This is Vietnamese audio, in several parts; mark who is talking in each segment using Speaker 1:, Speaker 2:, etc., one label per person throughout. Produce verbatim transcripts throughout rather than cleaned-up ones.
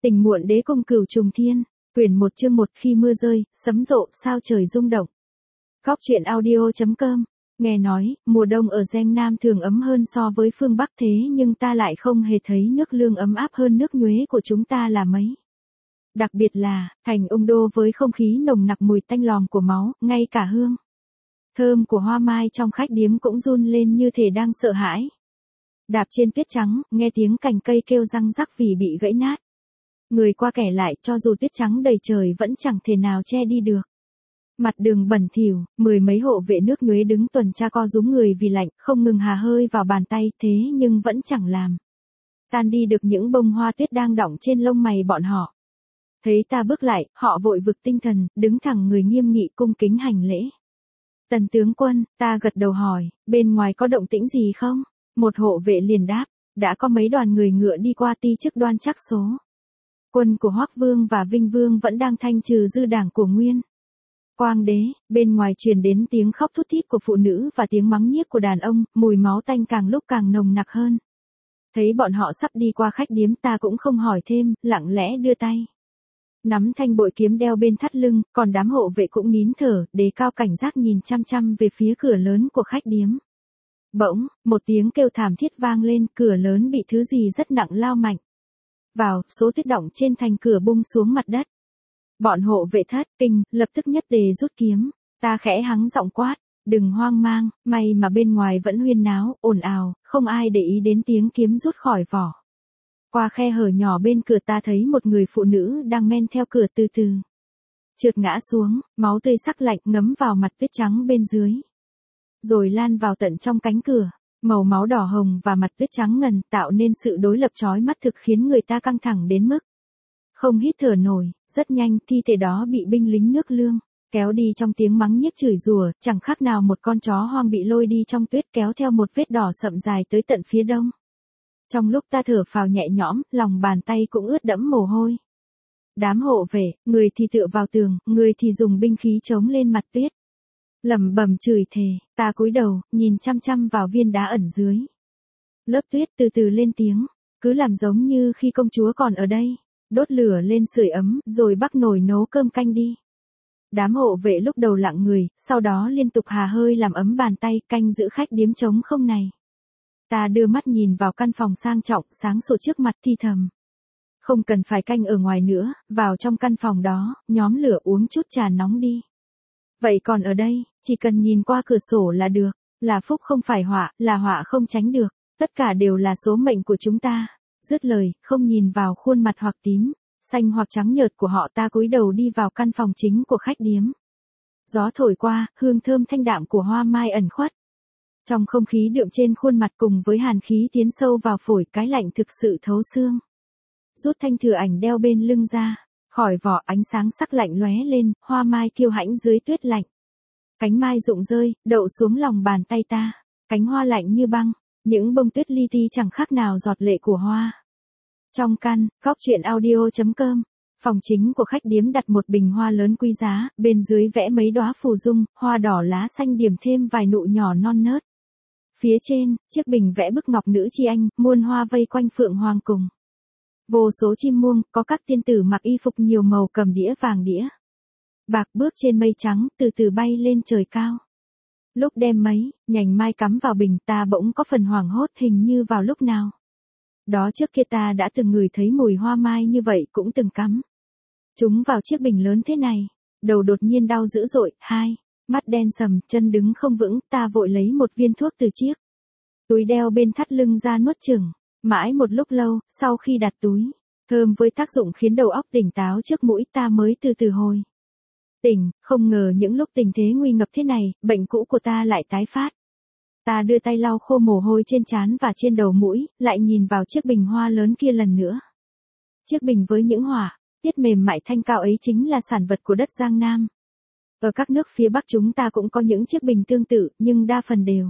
Speaker 1: Tình muộn đế cung cửu trùng thiên, quyển một chương một khi mưa rơi, sấm rộ, sao trời rung động. Góc truyện audio chấm com. Nghe nói, mùa đông ở Giang Nam thường ấm hơn so với phương Bắc thế nhưng ta lại không hề thấy nước Lương ấm áp hơn nước Nhuế của chúng ta là mấy. Đặc biệt là, thành Ung Đô với không khí nồng nặc mùi tanh lòm của máu, ngay cả hương thơm của hoa mai trong khách điếm cũng run lên như thể đang sợ hãi. Đạp trên tuyết trắng, nghe tiếng cành cây kêu răng rắc vì bị gãy nát. Người qua kẻ lại, cho dù tuyết trắng đầy trời vẫn chẳng thể nào che đi được. Mặt đường bẩn thỉu, mười mấy hộ vệ nước Nhuế đứng tuần tra co rúm người vì lạnh, không ngừng hà hơi vào bàn tay, thế nhưng vẫn chẳng làm tan đi được những bông hoa tuyết đang đọng trên lông mày bọn họ. Thấy ta bước lại, họ vội vực tinh thần, đứng thẳng người nghiêm nghị cung kính hành lễ. Tần tướng quân, ta gật đầu hỏi, bên ngoài có động tĩnh gì không? Một hộ vệ liền đáp, đã có mấy đoàn người ngựa đi qua ti chức đoan chắc số. Quân của Hoắc Vương và Vinh Vương vẫn đang thanh trừ dư đảng của Nguyên Quang đế. Bên ngoài truyền đến tiếng khóc thút thít của phụ nữ và tiếng mắng nhiếc của đàn ông, mùi máu tanh càng lúc càng nồng nặc hơn. Thấy bọn họ sắp đi qua khách điếm, ta cũng không hỏi thêm, lặng lẽ đưa tay nắm thanh bội kiếm đeo bên thắt lưng, còn đám hộ vệ cũng nín thở, đề cao cảnh giác nhìn chăm chăm về phía cửa lớn của khách điếm. Bỗng, một tiếng kêu thảm thiết vang lên, cửa lớn bị thứ gì rất nặng lao mạnh vào, số tuyết đọng trên thành cửa bung xuống mặt đất. Bọn hộ vệ thất kinh, lập tức nhất tề rút kiếm. Ta khẽ hắng giọng quát, đừng hoang mang, may mà bên ngoài vẫn huyên náo, ồn ào, không ai để ý đến tiếng kiếm rút khỏi vỏ. Qua khe hở nhỏ bên cửa ta thấy một người phụ nữ đang men theo cửa từ từ trượt ngã xuống, máu tươi sắc lạnh ngấm vào mặt tuyết trắng bên dưới, rồi lan vào tận trong cánh cửa. Màu máu đỏ hồng và mặt tuyết trắng ngần tạo nên sự đối lập chói mắt thực khiến người ta căng thẳng đến mức không hít thở nổi. Rất nhanh, thi thể đó bị binh lính nước Lương kéo đi trong tiếng mắng nhiếc chửi rủa, chẳng khác nào một con chó hoang bị lôi đi trong tuyết kéo theo một vết đỏ sậm dài tới tận phía đông. Trong lúc ta thở phào nhẹ nhõm, lòng bàn tay cũng ướt đẫm mồ hôi. Đám hộ vệ, người thì tựa vào tường, người thì dùng binh khí chống lên mặt tuyết, lẩm bẩm chửi thề. Ta cúi đầu, nhìn chăm chăm vào viên đá ẩn dưới lớp tuyết, từ từ lên tiếng, cứ làm giống như khi công chúa còn ở đây, đốt lửa lên sưởi ấm, rồi bắc nồi nấu cơm canh đi. Đám hộ vệ lúc đầu lặng người, sau đó liên tục hà hơi làm ấm bàn tay, canh giữ khách điếm trống không này. Ta đưa mắt nhìn vào căn phòng sang trọng, sáng sủa trước mặt, thì thầm, không cần phải canh ở ngoài nữa, vào trong căn phòng đó, nhóm lửa uống chút trà nóng đi. Vậy còn ở đây, chỉ cần nhìn qua cửa sổ là được, là phúc không phải họa, là họa không tránh được, tất cả đều là số mệnh của chúng ta. Dứt lời, không nhìn vào khuôn mặt hoặc tím, xanh hoặc trắng nhợt của họ, ta cúi đầu đi vào căn phòng chính của khách điếm. Gió thổi qua, hương thơm thanh đạm của hoa mai ẩn khuất trong không khí đượm trên khuôn mặt, cùng với hàn khí tiến sâu vào phổi, cái lạnh thực sự thấu xương. Rút thanh thừa ảnh đeo bên lưng ra, khỏi vỏ, ánh sáng sắc lạnh lóe lên, hoa mai kiêu hãnh dưới tuyết lạnh. Cánh mai rụng rơi, đậu xuống lòng bàn tay ta, cánh hoa lạnh như băng, những bông tuyết li ti chẳng khác nào giọt lệ của hoa. Trong căn, góc truyện audio chấm com, phòng chính của khách điếm đặt một bình hoa lớn quý giá, bên dưới vẽ mấy đóa phù dung, hoa đỏ lá xanh điểm thêm vài nụ nhỏ non nớt. Phía trên, chiếc bình vẽ bức ngọc nữ chi anh, muôn hoa vây quanh phượng hoàng cùng vô số chim muông, có các tiên tử mặc y phục nhiều màu cầm đĩa vàng đĩa bạc bước trên mây trắng, từ từ bay lên trời cao. Lúc đem mấy nhành mai cắm vào bình, ta bỗng có phần hoảng hốt, hình như vào lúc nào đó trước kia ta đã từng ngửi thấy mùi hoa mai như vậy, cũng từng cắm chúng vào chiếc bình lớn thế này. Đầu đột nhiên đau dữ dội, hai mắt đen sầm, chân đứng không vững, ta vội lấy một viên thuốc từ chiếc túi đeo bên thắt lưng ra nuốt chửng. Mãi một lúc lâu, sau khi đặt túi thơm với tác dụng khiến đầu óc tỉnh táo trước mũi, ta mới từ từ hồi tỉnh. Không ngờ những lúc tình thế nguy ngập thế này, bệnh cũ của ta lại tái phát. Ta đưa tay lau khô mồ hôi trên trán và trên đầu mũi, lại nhìn vào chiếc bình hoa lớn kia lần nữa. Chiếc bình với những họa tiết mềm mại thanh cao ấy chính là sản vật của đất Giang Nam. Ở các nước phía Bắc chúng ta cũng có những chiếc bình tương tự, nhưng đa phần đều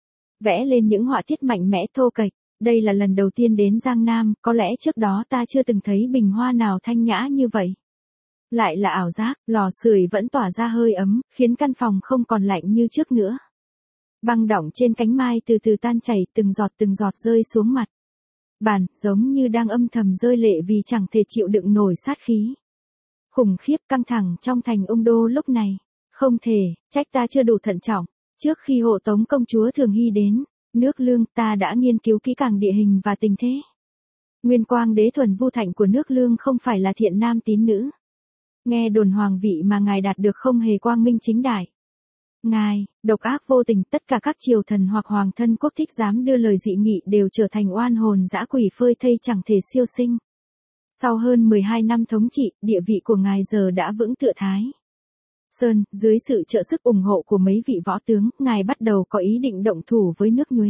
Speaker 1: vẽ lên những họa tiết mạnh mẽ thô kệch. Đây là lần đầu tiên đến Giang Nam, có lẽ trước đó ta chưa từng thấy bình hoa nào thanh nhã như vậy. Lại là ảo giác, lò sưởi vẫn tỏa ra hơi ấm, khiến căn phòng không còn lạnh như trước nữa. Băng đọng trên cánh mai từ từ tan chảy, từng giọt từng giọt rơi xuống mặt. Bàn, giống như đang âm thầm rơi lệ vì chẳng thể chịu đựng nổi sát khí. Khủng khiếp căng thẳng trong thành Ung Đô lúc này. Không thể, trách ta chưa đủ thận trọng. Trước khi hộ tống công chúa Thường Hy đến, nước Lương ta đã nghiên cứu kỹ càng địa hình và tình thế. Nguyên Quang đế Thuần Vu Thạnh của nước Lương không phải là thiện nam tín nữ. Nghe đồn hoàng vị mà ngài đạt được không hề quang minh chính đại. Ngài, độc ác vô tình, tất cả các triều thần hoặc hoàng thân quốc thích dám đưa lời dị nghị đều trở thành oan hồn dã quỷ phơi thây chẳng thể siêu sinh. Sau hơn mười hai năm thống trị, địa vị của ngài giờ đã vững tựa Thái Sơn, dưới sự trợ sức ủng hộ của mấy vị võ tướng, ngài bắt đầu có ý định động thủ với nước Nhuế.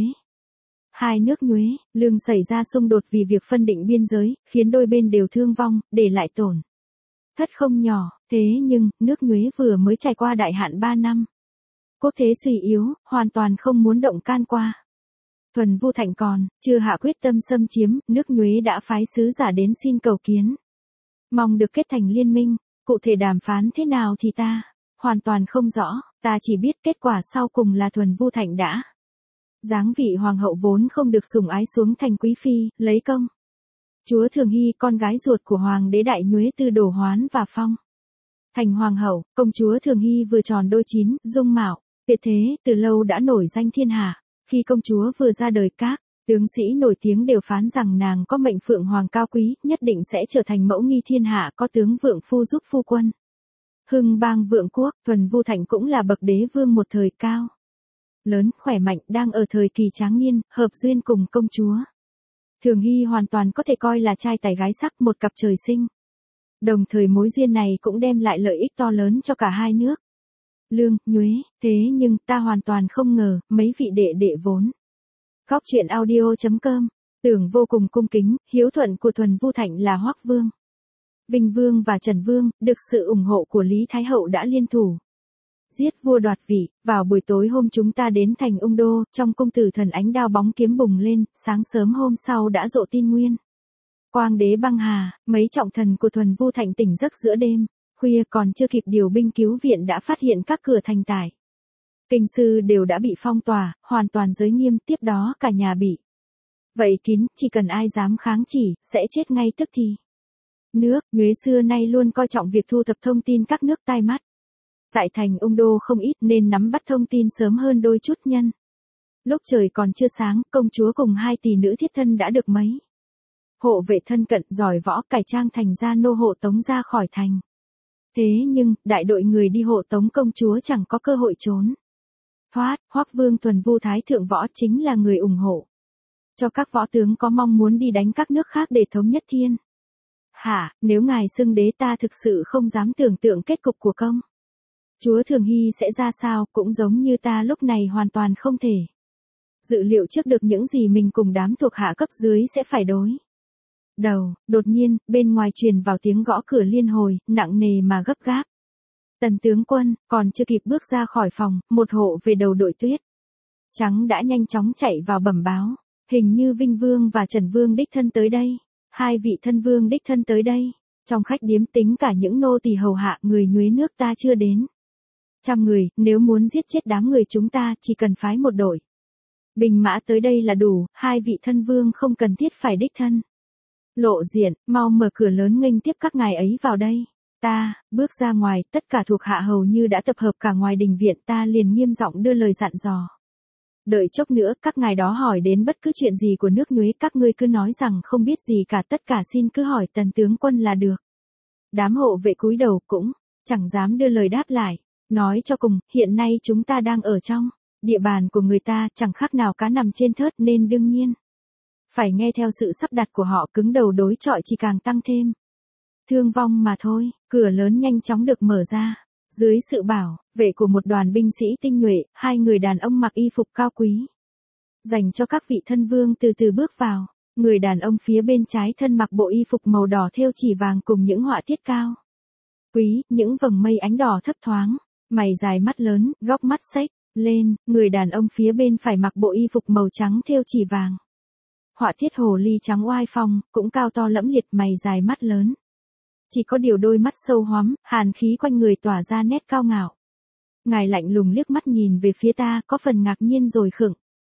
Speaker 1: Hai nước Nhuế, Lương xảy ra xung đột vì việc phân định biên giới, khiến đôi bên đều thương vong, để lại tổn thất không nhỏ. Thế nhưng, nước Nhuế vừa mới trải qua đại hạn ba năm. Quốc thế suy yếu, hoàn toàn không muốn động can qua. Thuần Vu Thạnh còn chưa hạ quyết tâm xâm chiếm, nước Nhuế đã phái sứ giả đến xin cầu kiến. Mong được kết thành liên minh, cụ thể đàm phán thế nào thì ta hoàn toàn không rõ, ta chỉ biết kết quả sau cùng là Thuần Vu Thạnh đã giáng vị hoàng hậu vốn không được sủng ái xuống thành quý phi, lấy công chúa Thường Hy, con gái ruột của hoàng đế Đại Nhuế Tư đổ hoán và phong thành hoàng hậu. Công chúa Thường Hy vừa tròn đôi chín, dung mạo tuyệt thế, từ lâu đã nổi danh thiên hạ. Khi công chúa vừa ra đời, các tướng sĩ nổi tiếng đều phán rằng nàng có mệnh phượng hoàng cao quý, nhất định sẽ trở thành mẫu nghi thiên hạ, có tướng vượng phu giúp phu quân. Hưng bang vượng quốc. Thuần Vu Thạnh cũng là bậc đế vương một thời cao lớn, khỏe mạnh, đang ở thời kỳ tráng niên, hợp duyên cùng công chúa Thường Hy hoàn toàn có thể coi là trai tài gái sắc, một cặp trời sinh. Đồng thời mối duyên này cũng đem lại lợi ích to lớn cho cả hai nước Lương, Nhuế. Thế nhưng, ta hoàn toàn không ngờ, mấy vị đệ đệ vốn Góc truyện audio chấm com tưởng vô cùng cung kính, hiếu thuận của Thuần Vu Thạnh là Hoắc Vương, Vinh Vương và Trần Vương, được sự ủng hộ của Lý Thái Hậu đã liên thủ giết vua đoạt vị. Vào buổi tối hôm chúng ta đến thành Ung Đô, trong cung tử thần ánh đao bóng kiếm bùng lên, sáng sớm hôm sau đã rộ tin Nguyên Quang đế băng hà. Mấy trọng thần của Thuần Vu Thạnh tỉnh giấc giữa đêm khuya, còn chưa kịp điều binh cứu viện đã phát hiện các cửa thành tại Kinh sư đều đã bị phong tỏa, hoàn toàn giới nghiêm, tiếp đó cả nhà bị vậy kín, chỉ cần ai dám kháng chỉ, sẽ chết ngay tức thì. Nước Nhuế xưa nay luôn coi trọng việc thu thập thông tin các nước tai mắt. Tại thành Ung Đô không ít nên nắm bắt thông tin sớm hơn đôi chút nhân. Lúc trời còn chưa sáng, công chúa cùng hai tỷ nữ thiết thân đã được mấy hộ vệ thân cận giỏi võ cải trang thành gia nô hộ tống ra khỏi thành. Thế nhưng, đại đội người đi hộ tống công chúa chẳng có cơ hội trốn thoát. Hoắc Vương Thuần Vu Thái Thượng Võ chính là người ủng hộ cho các võ tướng có mong muốn đi đánh các nước khác để thống nhất thiên hạ. Nếu ngài xưng đế, ta thực sự không dám tưởng tượng kết cục của công chúa Thường Hy sẽ ra sao, cũng giống như ta lúc này hoàn toàn không thể dự liệu trước được những gì mình cùng đám thuộc hạ cấp dưới sẽ phải đối đầu. Đột nhiên, bên ngoài truyền vào tiếng gõ cửa liên hồi, nặng nề mà gấp gáp. Tần tướng quân, còn chưa kịp bước ra khỏi phòng, một hộ về đầu đội tuyết trắng đã nhanh chóng chạy vào bẩm báo. Hình như Vinh Vương và Trần Vương đích thân tới đây. Hai vị thân vương đích thân tới đây. Trong khách điếm tính cả những nô tỳ hầu hạ, người Nhuế nước ta chưa đến trăm người, nếu muốn giết chết đám người chúng ta, chỉ cần phái một đội binh mã tới đây là đủ. Hai vị thân vương không cần thiết phải đích thân lộ diện, mau mở cửa lớn nghênh tiếp các ngài ấy vào đây. Ta bước ra ngoài, tất cả thuộc hạ hầu như đã tập hợp cả ngoài đình viện, ta liền nghiêm giọng đưa lời dặn dò. Đợi chốc nữa, các ngài đó hỏi đến bất cứ chuyện gì của nước Nhuế, các ngươi cứ nói rằng không biết gì cả, tất cả xin cứ hỏi Tần tướng quân là được. Đám hộ vệ cúi đầu cũng chẳng dám đưa lời đáp lại. Nói cho cùng, hiện nay chúng ta đang ở trong địa bàn của người ta, chẳng khác nào cá nằm trên thớt, nên đương nhiên phải nghe theo sự sắp đặt của họ. Cứng đầu đối chọi chỉ càng tăng thêm thương vong mà thôi. Cửa lớn nhanh chóng được mở ra. Dưới sự bảo vệ của một đoàn binh sĩ tinh nhuệ, hai người đàn ông mặc y phục cao quý dành cho các vị thân vương từ từ bước vào. Người đàn ông phía bên trái thân mặc bộ y phục màu đỏ thêu chỉ vàng cùng những họa tiết cao quý, những vầng mây ánh đỏ thấp thoáng, mày dài mắt lớn, góc mắt xếch lên. Người đàn ông phía bên phải mặc bộ y phục màu trắng thêu chỉ vàng, họa tiết hồ ly trắng oai phong, cũng cao to lẫm liệt, mày dài mắt lớn. Chỉ có điều đôi mắt sâu hoắm, hàn khí quanh người tỏa ra nét cao ngạo. Ngài lạnh lùng liếc mắt nhìn về phía ta, có phần ngạc nhiên rồi khựng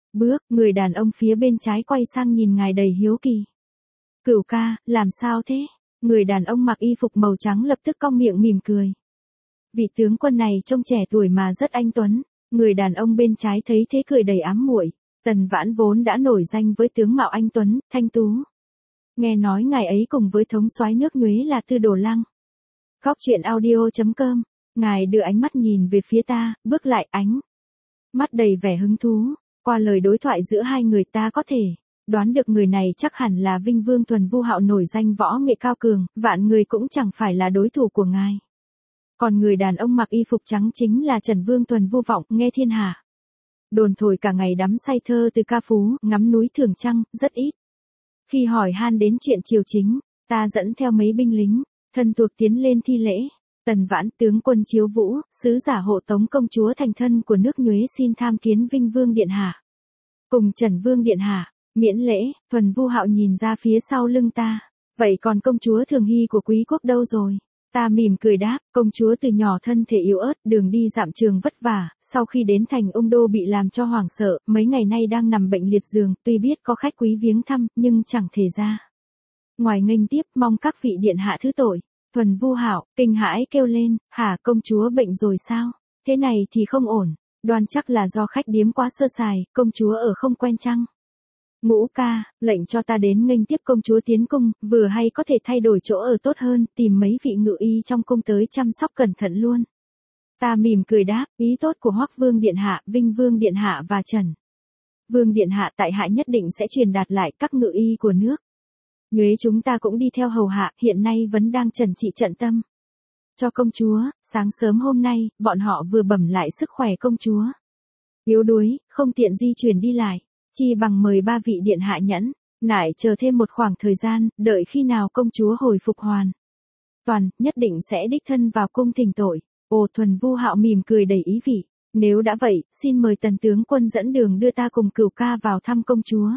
Speaker 1: bước, người đàn ông phía bên trái quay sang nhìn ngài đầy hiếu kỳ. Cửu ca, làm sao thế? Người đàn ông mặc y phục màu trắng lập tức cong miệng mỉm cười. Vị tướng quân này trông trẻ tuổi mà rất anh tuấn. Người đàn ông bên trái thấy thế cười đầy ám muội. Tần Vãn vốn đã nổi danh với tướng mạo anh tuấn, thanh tú. Nghe nói ngài ấy cùng với thống soái nước Nhuế là Tư Đồ Lăng. Góc truyện audio chấm com. Ngài đưa ánh mắt nhìn về phía ta, bước lại ánh mắt đầy vẻ hứng thú. Qua lời đối thoại giữa hai người ta có thể đoán được người này chắc hẳn là Vinh Vương Thuần Vu Hạo nổi danh võ nghệ cao cường, vạn người cũng chẳng phải là đối thủ của ngài. Còn người đàn ông mặc y phục trắng chính là Trần Vương Thuần Vu Vọng, nghe thiên hạ đồn thổi cả ngày đắm say thơ từ ca phú, ngắm núi thưởng trăng, rất ít. Khi hỏi han đến chuyện triều chính, ta dẫn theo mấy binh lính thân thuộc tiến lên thi lễ. Tần Vãn tướng quân Chiếu Vũ, sứ giả hộ tống công chúa thành thân của nước Nhuế xin tham kiến Vinh Vương điện hạ. Cùng Trần Vương điện hạ, miễn lễ. Thuần Vu Hạo nhìn ra phía sau lưng ta. Vậy còn công chúa Thường Hy của quý quốc đâu rồi? Ta mỉm cười đáp, công chúa từ nhỏ thân thể yếu ớt, đường đi dạm trường vất vả, sau khi đến thành Ung Đô bị làm cho hoảng sợ, mấy ngày nay đang nằm bệnh liệt giường, tuy biết có khách quý viếng thăm, nhưng chẳng thể ra ngoài nghênh tiếp, mong các vị điện hạ thứ tội. Thuần Vu Hạo kinh hãi kêu lên, hả, công chúa bệnh rồi sao? Thế này thì không ổn, đoan chắc là do khách điếm quá sơ sài, công chúa ở không quen chăng? Ngũ ca, lệnh cho ta đến nghênh tiếp công chúa tiến cung, vừa hay có thể thay đổi chỗ ở tốt hơn, tìm mấy vị ngự y trong cung tới chăm sóc cẩn thận luôn. Ta mỉm cười đáp, ý tốt của Hoắc Vương điện hạ, Vinh Vương điện hạ và Trần Vương điện hạ tại hạ nhất định sẽ truyền đạt lại các ngự y của nước Nhuế chúng ta cũng đi theo hầu hạ, hiện nay vẫn đang trần trị trận tâm cho công chúa. Sáng sớm hôm nay, bọn họ vừa bẩm lại sức khỏe công chúa yếu đuối, không tiện di chuyển đi lại, chi bằng mời ba vị điện hạ nhẫn nại chờ thêm một khoảng thời gian, đợi khi nào công chúa hồi phục hoàn toàn, nhất định sẽ đích thân vào cung thỉnh tội. Ồ, Thuần Vu Hạo mỉm cười đầy ý vị. Nếu đã vậy, xin mời tần tướng quân dẫn đường đưa ta cùng Cửu ca vào thăm công chúa.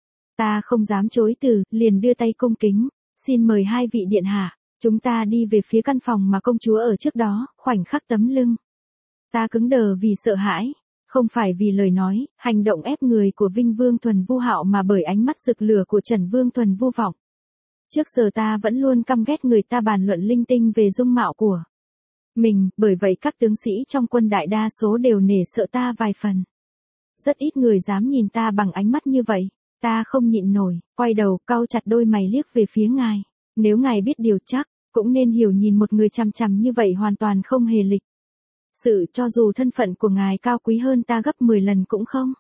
Speaker 1: Ta không dám chối từ, liền đưa tay cung kính. Xin mời hai vị điện hạ. Chúng ta đi về phía căn phòng mà công chúa ở trước đó, khoảnh khắc tấm lưng ta cứng đờ vì sợ hãi. Không phải vì lời nói, hành động ép người của Vinh Vương Thuần Vu Hạo mà bởi ánh mắt rực lửa của Trần Vương Thuần Vu Vọng. Trước giờ ta vẫn luôn căm ghét người ta bàn luận linh tinh về dung mạo của mình, bởi vậy các tướng sĩ trong quân đại đa số đều nể sợ ta vài phần. Rất ít người dám nhìn ta bằng ánh mắt như vậy. Ta không nhịn nổi, quay đầu, cau chặt đôi mày liếc về phía ngài. Nếu ngài biết điều chắc, cũng nên hiểu nhìn một người chằm chằm như vậy hoàn toàn không hề lịch sự, cho dù thân phận của ngài cao quý hơn ta gấp mười lần cũng không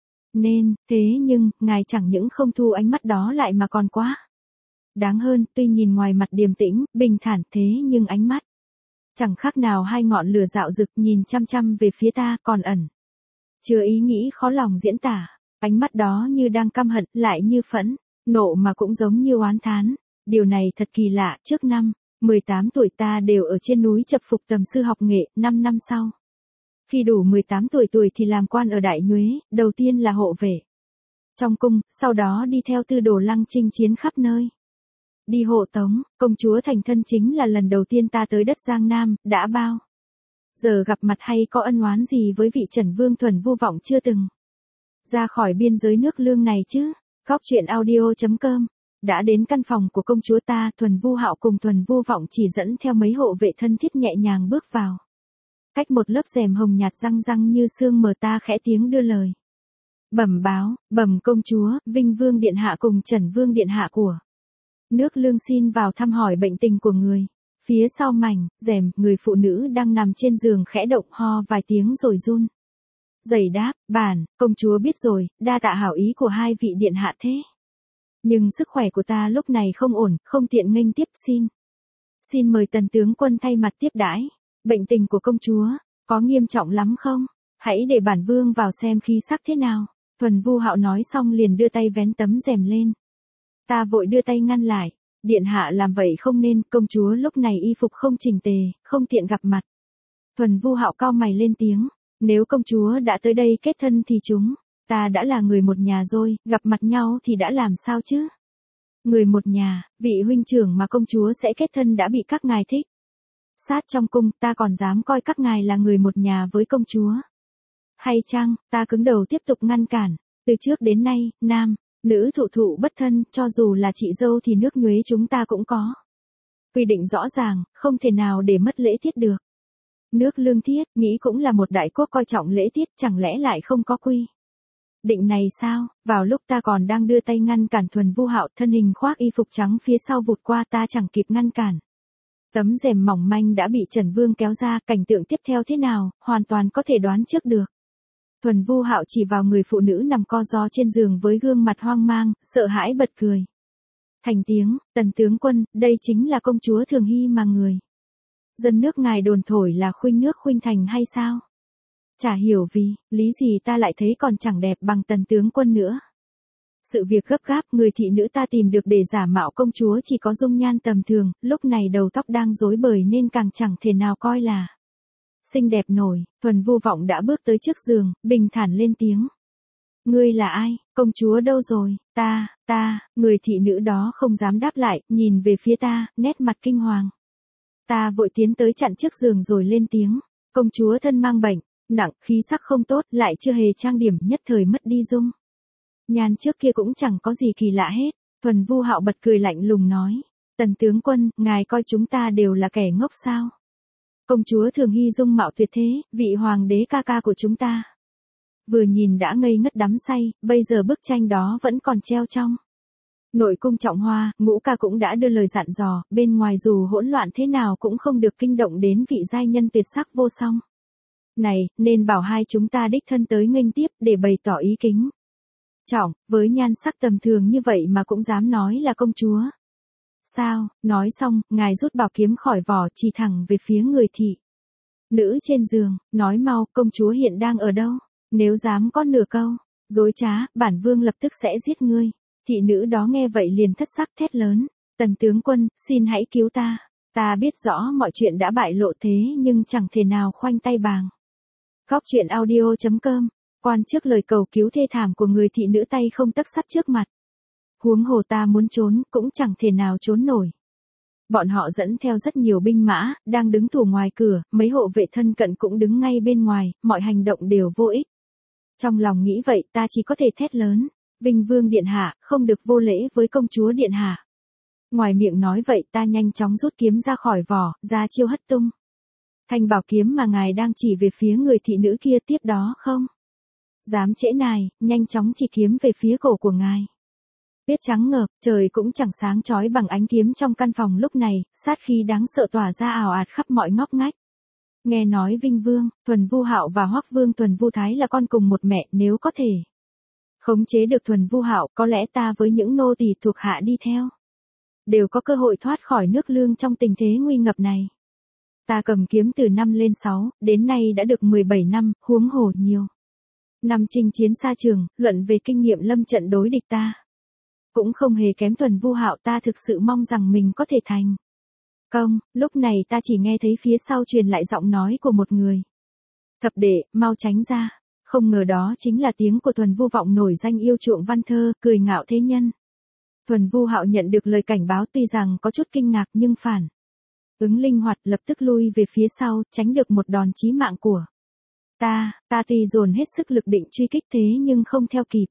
Speaker 1: nên. Thế nhưng, ngài chẳng những không thu ánh mắt đó lại mà còn quá đáng hơn. Tuy nhìn ngoài mặt điềm tĩnh, bình thản, thế nhưng ánh mắt chẳng khác nào hai ngọn lửa rạo rực nhìn chăm chăm về phía ta, còn ẩn chứa ý nghĩ khó lòng diễn tả. Ánh mắt đó như đang căm hận, lại như phẫn nộ mà cũng giống như oán thán. Điều này thật kỳ lạ. Trước năm mười tám tuổi ta đều ở trên núi chập phục tầm sư học nghệ. Năm năm sau, khi đủ mười tám tuổi tuổi thì làm quan ở Đại Nhuế, đầu tiên là hộ vệ trong cung, sau đó đi theo Tư Đồ Lăng chinh chiến khắp nơi. Đi hộ tống công chúa thành thân chính là lần đầu tiên ta tới đất Giang Nam. Đã bao giờ gặp mặt hay có ân oán gì với vị Trần Vương Thuần Vu Vọng chưa từng ra khỏi biên giới nước Lương này chứ? Góc truyện audio chấm com. Đã đến căn phòng của công chúa ta, Thuần Vu Hạo cùng Thuần Vu Vọng chỉ dẫn theo mấy hộ vệ thân thiết nhẹ nhàng bước vào. Cách một lớp rèm hồng nhạt răng răng như sương mờ, ta khẽ tiếng đưa lời bẩm báo, bẩm công chúa, Vinh Vương điện hạ cùng Trần Vương điện hạ của nước Lương xin vào thăm hỏi bệnh tình của người. Phía sau mảnh rèm, người phụ nữ đang nằm trên giường khẽ động ho vài tiếng rồi run rẩy đáp, bản công chúa biết rồi, đa tạ hảo ý của hai vị điện hạ thế. Nhưng sức khỏe của ta lúc này không ổn, không tiện nghênh tiếp, xin xin mời tần tướng quân thay mặt tiếp đãi. Bệnh tình của công chúa có nghiêm trọng lắm không? Hãy để bản vương vào xem khí sắc thế nào. Thuần Vu Hạo nói xong liền đưa tay vén tấm rèm lên. Ta vội đưa tay ngăn lại. Điện hạ làm vậy không nên, công chúa lúc này y phục không chỉnh tề, không tiện gặp mặt. Thuần Vu Hạo cau mày lên tiếng. Nếu công chúa đã tới đây kết thân thì chúng ta đã là người một nhà rồi, gặp mặt nhau thì đã làm sao chứ? Người một nhà, vị huynh trưởng mà công chúa sẽ kết thân đã bị các ngài thích sát trong cung, ta còn dám coi các ngài là người một nhà với công chúa hay chăng? Ta cứng đầu tiếp tục ngăn cản. Từ trước đến nay, nam, nữ thụ thụ bất thân, cho dù là chị dâu thì nước nhuế chúng ta cũng có. Quy định rõ ràng, không thể nào để mất lễ tiết được. Nước Lương Thiết, nghĩ cũng là một đại quốc coi trọng lễ tiết, chẳng lẽ lại không có quy định này sao? Vào lúc ta còn đang đưa tay ngăn cản Thuần Vu Hạo, thân hình khoác y phục trắng phía sau vụt qua, ta chẳng kịp ngăn cản. Tấm rèm mỏng manh đã bị Trần Vương kéo ra, cảnh tượng tiếp theo thế nào, hoàn toàn có thể đoán trước được. Thuần Vu Hạo chỉ vào người phụ nữ nằm co ro trên giường với gương mặt hoang mang, sợ hãi bật cười. Thành tiếng, Tần tướng quân, đây chính là công chúa Thường Hy mà người dân nước ngài đồn thổi là khuynh nước khuynh thành hay sao? Chả hiểu vì lý gì ta lại thấy còn chẳng đẹp bằng Tần tướng quân nữa. Sự việc gấp gáp, người thị nữ ta tìm được để giả mạo công chúa chỉ có dung nhan tầm thường, lúc này đầu tóc đang rối bời nên càng chẳng thể nào coi là xinh đẹp nổi. Thuần Vu Vọng đã bước tới trước giường, bình thản lên tiếng. Ngươi là ai, công chúa đâu rồi? Ta, ta, người thị nữ đó không dám đáp lại, nhìn về phía ta, nét mặt kinh hoàng. Ta vội tiến tới chặn trước giường rồi lên tiếng. Công chúa thân mang bệnh nặng, khí sắc không tốt, lại chưa hề trang điểm, nhất thời mất đi dung nhan trước kia cũng chẳng có gì kỳ lạ hết. Thuần Vu Hạo bật cười lạnh lùng nói. Tần tướng quân, ngài coi chúng ta đều là kẻ ngốc sao? Công chúa Thường Hy dung mạo tuyệt thế, vị hoàng đế ca ca của chúng ta. Vừa nhìn đã ngây ngất đắm say, bây giờ bức tranh đó vẫn còn treo trong nội cung Trọng Hoa. Ngũ ca cũng đã đưa lời dặn dò, bên ngoài dù hỗn loạn thế nào cũng không được kinh động đến vị giai nhân tuyệt sắc vô song này, nên bảo hai chúng ta đích thân tới nghênh tiếp để bày tỏ ý kính trọng. Với nhan sắc tầm thường như vậy mà cũng dám nói là công chúa sao? Nói xong, ngài rút bảo kiếm khỏi vỏ, chỉ thẳng về phía người thị nữ trên giường, nói mau, công chúa hiện đang ở đâu? Nếu dám có nửa câu dối trá, bản vương lập tức sẽ giết ngươi. Thị nữ đó nghe vậy liền thất sắc thét lớn. Tần tướng quân, xin hãy cứu ta. Ta biết rõ mọi chuyện đã bại lộ thế nhưng chẳng thể nào khoanh tay bàng. Góc truyện audio chấm com. Quan trước lời cầu cứu thê thảm của người thị nữ tay không tấc sắt trước mặt. Huống hồ ta muốn trốn, cũng chẳng thể nào trốn nổi. Bọn họ dẫn theo rất nhiều binh mã, đang đứng thủ ngoài cửa, mấy hộ vệ thân cận cũng đứng ngay bên ngoài, mọi hành động đều vô ích. Trong lòng nghĩ vậy, ta chỉ có thể thét lớn. Vinh Vương Điện Hạ, không được vô lễ với công chúa Điện Hạ. Ngoài miệng nói vậy, ta nhanh chóng rút kiếm ra khỏi vỏ, ra chiêu hất tung thanh bảo kiếm mà ngài đang chỉ về phía người thị nữ kia, tiếp đó không dám trễ nài, nhanh chóng chỉ kiếm về phía cổ của ngài. Tuyết trắng ngợp, trời cũng chẳng sáng chói bằng ánh kiếm trong căn phòng lúc này, sát khí đáng sợ tỏa ra ảo ạt khắp mọi ngóc ngách. Nghe nói Vinh Vương, Thuần Vu Hạo và Hoắc Vương Thuần Vu Thái là con cùng một mẹ, nếu có thể khống chế được Thuần Vu Hạo, có lẽ ta với những nô tỳ thuộc hạ đi theo đều có cơ hội thoát khỏi nước Lương trong tình thế nguy ngập này. Ta cầm kiếm từ năm lên sáu, đến nay đã được mười bảy năm, huống hồ nhiều năm chinh chiến xa trường, luận về kinh nghiệm lâm trận đối địch ta cũng không hề kém Thuần Vu Hạo. Ta thực sự mong rằng mình có thể thành công. Lúc này ta chỉ nghe thấy phía sau truyền lại giọng nói của một người. Thập đệ, mau tránh ra. Không ngờ đó chính là tiếng của Thuần Vu Vọng nổi danh yêu chuộng văn thơ, cười ngạo thế nhân. Thuần Vu Hạo nhận được lời cảnh báo tuy rằng có chút kinh ngạc nhưng phản ứng linh hoạt, lập tức lui về phía sau, tránh được một đòn chí mạng của ta. Ta tuy dồn hết sức lực định truy kích thế nhưng không theo kịp.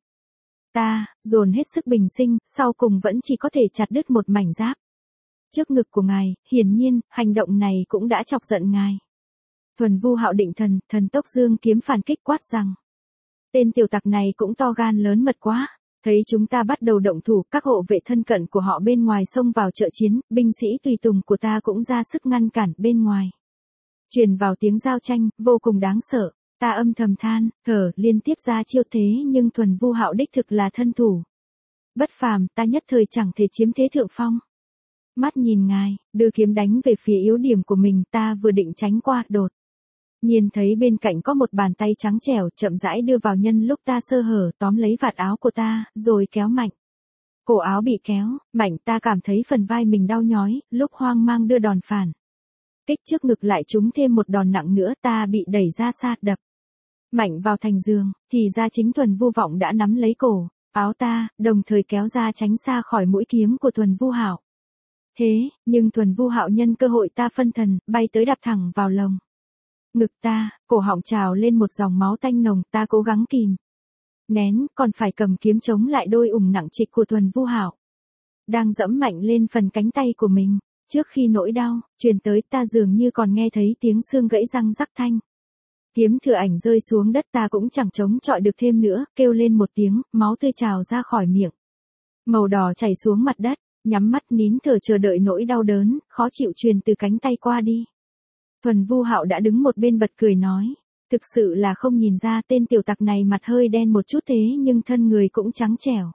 Speaker 1: Ta dồn hết sức bình sinh, sau cùng vẫn chỉ có thể chặt đứt một mảnh giáp trước ngực của ngài. Hiển nhiên, hành động này cũng đã chọc giận ngài. Thuần Vu Hạo định thần, thần tốc dương kiếm phản kích, quát rằng: tên tiểu tặc này cũng to gan lớn mật quá. Thấy chúng ta bắt đầu động thủ, các hộ vệ thân cận của họ bên ngoài xông vào trợ chiến, binh sĩ tùy tùng của ta cũng ra sức ngăn cản. Bên ngoài truyền vào tiếng giao tranh, vô cùng đáng sợ. Ta âm thầm than, thở, liên tiếp ra chiêu thế nhưng Thuần Vu Hạo đích thực là thân thủ bất phàm, ta nhất thời chẳng thể chiếm thế thượng phong. Mắt nhìn ngài, đưa kiếm đánh về phía yếu điểm của mình, ta vừa định tránh qua, đột nhiên thấy bên cạnh có một bàn tay trắng trẻo, chậm rãi đưa vào nhân lúc ta sơ hở, tóm lấy vạt áo của ta, rồi kéo mạnh. Cổ áo bị kéo mạnh, ta cảm thấy phần vai mình đau nhói, lúc hoang mang đưa đòn phản kích trước ngực lại trúng thêm một đòn nặng nữa, ta bị đẩy ra xa, đập mạnh vào thành giường. Thì ra chính Thuần Vu Vọng đã nắm lấy cổ áo ta, đồng thời kéo ra tránh xa khỏi mũi kiếm của Thuần Vu Hạo. Thế nhưng Thuần Vu Hạo nhân cơ hội ta phân thần, bay tới đập thẳng vào lồng ngực ta, cổ họng trào lên một dòng máu tanh nồng. Ta cố gắng kìm nén, còn phải cầm kiếm chống lại đôi ủng nặng trịch của Thuần Vu Hạo. Đang dẫm mạnh lên phần cánh tay của mình, trước khi nỗi đau truyền tới, ta dường như còn nghe thấy tiếng xương gãy răng rắc thanh. Kiếm Thừa Ảnh rơi xuống đất, ta cũng chẳng chống chọi được thêm nữa, kêu lên một tiếng, máu tươi trào ra khỏi miệng. Màu đỏ chảy xuống mặt đất, nhắm mắt nín thở chờ đợi nỗi đau đớn, khó chịu truyền từ cánh tay qua đi. Thuần Vu Hạo đã đứng một bên bật cười nói, thực sự là không nhìn ra tên tiểu tặc này mặt hơi đen một chút thế nhưng thân người cũng trắng trẻo.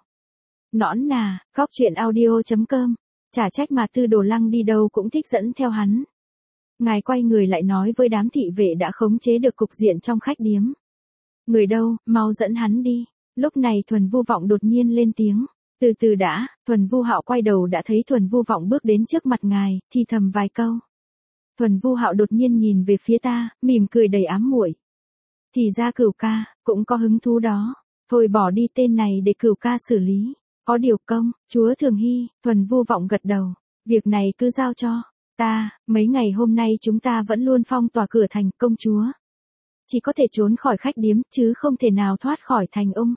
Speaker 1: Nõn nà, Cóc Truyện Audio chấm com, chả trách mà Tư Đồ Lăng đi đâu cũng thích dẫn theo hắn. Ngài quay người lại nói với đám thị vệ đã khống chế được cục diện trong khách điếm. Người đâu, mau dẫn hắn đi. Lúc này Thuần Vu Vọng đột nhiên lên tiếng. Từ từ đã, Thuần Vu Hạo quay đầu đã thấy Thuần Vu Vọng bước đến trước mặt ngài, thì thầm vài câu. Thuần Vu Hạo đột nhiên nhìn về phía ta, mỉm cười đầy ám muội. Thì ra Cửu ca, cũng có hứng thú đó. Thôi bỏ đi tên này để Cửu ca xử lý. Có điều công, chúa Thường Hy, Thuần Vu Vọng gật đầu. Việc này cứ giao cho ta, mấy ngày hôm nay chúng ta vẫn luôn phong tỏa cửa thành, công chúa. Chỉ có thể trốn khỏi khách điếm, chứ không thể nào thoát khỏi thành ung.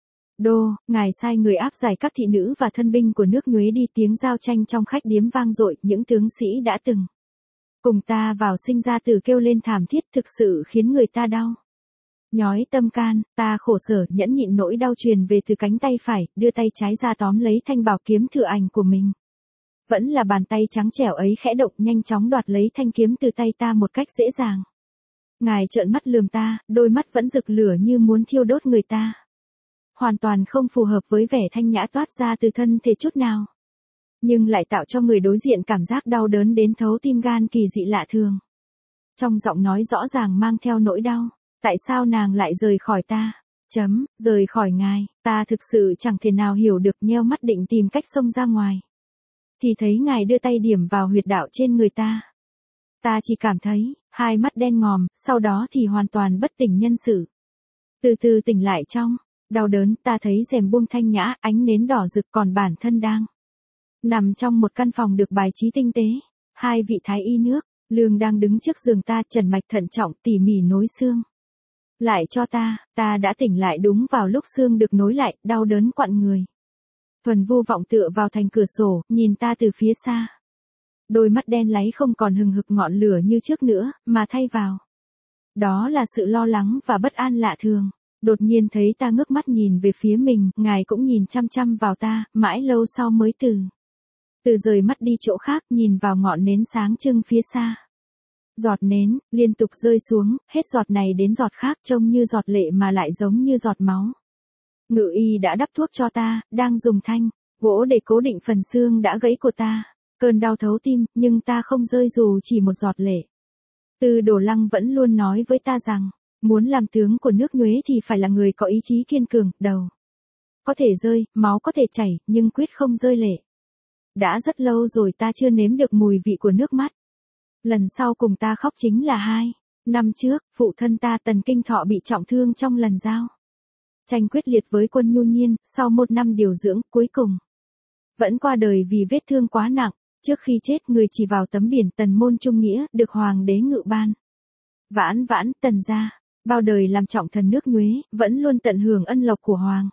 Speaker 1: Đô, ngài sai người áp giải các thị nữ và thân binh của nước Nhuế đi. Tiếng giao tranh trong khách điếm vang dội, những tướng sĩ đã từng cùng ta vào sinh ra tử kêu lên thảm thiết, thực sự khiến người ta đau nhói tâm can. Ta khổ sở nhẫn nhịn nỗi đau truyền về từ cánh tay phải, đưa tay trái ra tóm lấy thanh bảo kiếm Thừa Ảnh của mình. Vẫn là bàn tay trắng trẻo ấy khẽ động, nhanh chóng đoạt lấy thanh kiếm từ tay ta một cách dễ dàng. Ngài trợn mắt lườm ta, đôi mắt vẫn rực lửa như muốn thiêu đốt người ta. Hoàn toàn không phù hợp với vẻ thanh nhã toát ra từ thân thể chút nào. Nhưng lại tạo cho người đối diện cảm giác đau đớn đến thấu tim gan kỳ dị lạ thường. Trong giọng nói rõ ràng mang theo nỗi đau. Tại sao nàng lại rời khỏi ta? Chấm, rời khỏi ngài, ta thực sự chẳng thể nào hiểu được, nheo mắt định tìm cách xông ra ngoài. Thì thấy ngài đưa tay điểm vào huyệt đạo trên người ta. Ta chỉ cảm thấy, hai mắt đen ngòm, sau đó thì hoàn toàn bất tỉnh nhân sự. Từ từ tỉnh lại trong đau đớn, ta thấy rèm buông thanh nhã, ánh nến đỏ rực, còn bản thân đang nằm trong một căn phòng được bài trí tinh tế. Hai vị thái y nước, lương đang đứng trước giường ta, trần mạch thận trọng tỉ mỉ nối xương lại cho ta. Ta đã tỉnh lại đúng vào lúc xương được nối lại, đau đớn quặn người. Thuần Vu Vọng tựa vào thành cửa sổ, nhìn ta từ phía xa. Đôi mắt đen láy không còn hừng hực ngọn lửa như trước nữa, mà thay vào đó là sự lo lắng và bất an lạ thường. Đột nhiên thấy ta ngước mắt nhìn về phía mình, ngài cũng nhìn chăm chăm vào ta, mãi lâu sau mới từ từ rời mắt đi chỗ khác, nhìn vào ngọn nến sáng trưng phía xa. Giọt nến liên tục rơi xuống, hết giọt này đến giọt khác, trông như giọt lệ mà lại giống như giọt máu. Ngự y đã đắp thuốc cho ta, đang dùng thanh gỗ để cố định phần xương đã gãy của ta. Cơn đau thấu tim, nhưng ta không rơi dù chỉ một giọt lệ. Tư Đồ Lăng vẫn luôn nói với ta rằng, muốn làm tướng của nước Nhuế thì phải là người có ý chí kiên cường, đầu có thể rơi, máu có thể chảy, nhưng quyết không rơi lệ. Đã rất lâu rồi ta chưa nếm được mùi vị của nước mắt. Lần sau cùng ta khóc chính là hai năm trước, phụ thân ta Tần Kinh Thọ bị trọng thương trong lần giao tranh quyết liệt với quân Nhu Nhiên, sau một năm điều dưỡng, cuối cùng vẫn qua đời vì vết thương quá nặng. Trước khi chết, người chỉ vào tấm biển Tần Môn Trung Nghĩa, được hoàng đế ngự ban. Vãn vãn, Tần gia, bao đời làm trọng thần nước Nhuế, vẫn luôn tận hưởng ân lộc của hoàng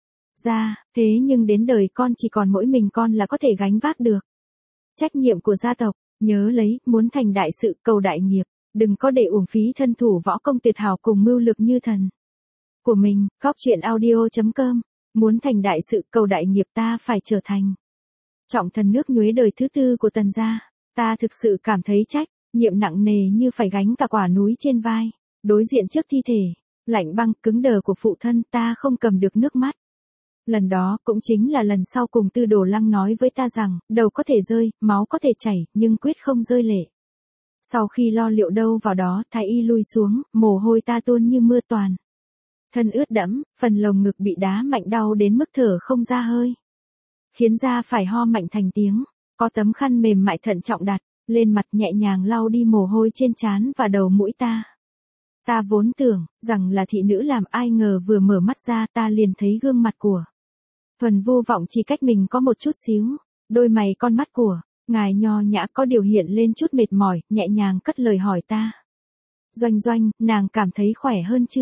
Speaker 1: gia, thế nhưng đến đời con chỉ còn mỗi mình con là có thể gánh vác được trách nhiệm của gia tộc. Nhớ lấy, muốn thành đại sự, cầu đại nghiệp, đừng có để uổng phí thân thủ võ công tuyệt hảo cùng mưu lực như thần của mình. Cóc Truyện Audio chấm com, muốn thành đại sự, cầu đại nghiệp, ta phải trở thành trọng thần nước Nhuế đời thứ tư của Tần gia. Ta thực sự cảm thấy trách nhiệm nặng nề như phải gánh cả quả núi trên vai. Đối diện trước thi thể lạnh băng cứng đờ của phụ thân, ta không cầm được nước mắt. Lần đó cũng chính là lần sau cùng Tư Đồ Lăng nói với ta rằng, đầu có thể rơi, máu có thể chảy, nhưng quyết không rơi lệ. Sau khi lo liệu đâu vào đó, thái y lui xuống, mồ hôi ta tuôn như mưa, toàn thân ướt đẫm, phần lồng ngực bị đá mạnh đau đến mức thở không ra hơi, khiến da phải ho mạnh thành tiếng. Có tấm khăn mềm mại thận trọng đặt lên mặt, nhẹ nhàng lau đi mồ hôi trên trán và đầu mũi ta. Ta vốn tưởng rằng là thị nữ làm, ai ngờ vừa mở mắt ra ta liền thấy gương mặt của Thuần Vu Vọng chỉ cách mình có một chút xíu. Đôi mày con mắt của ngài nho nhã có điều hiện lên chút mệt mỏi, nhẹ nhàng cất lời hỏi ta. Doanh Doanh, nàng cảm thấy khỏe hơn chưa?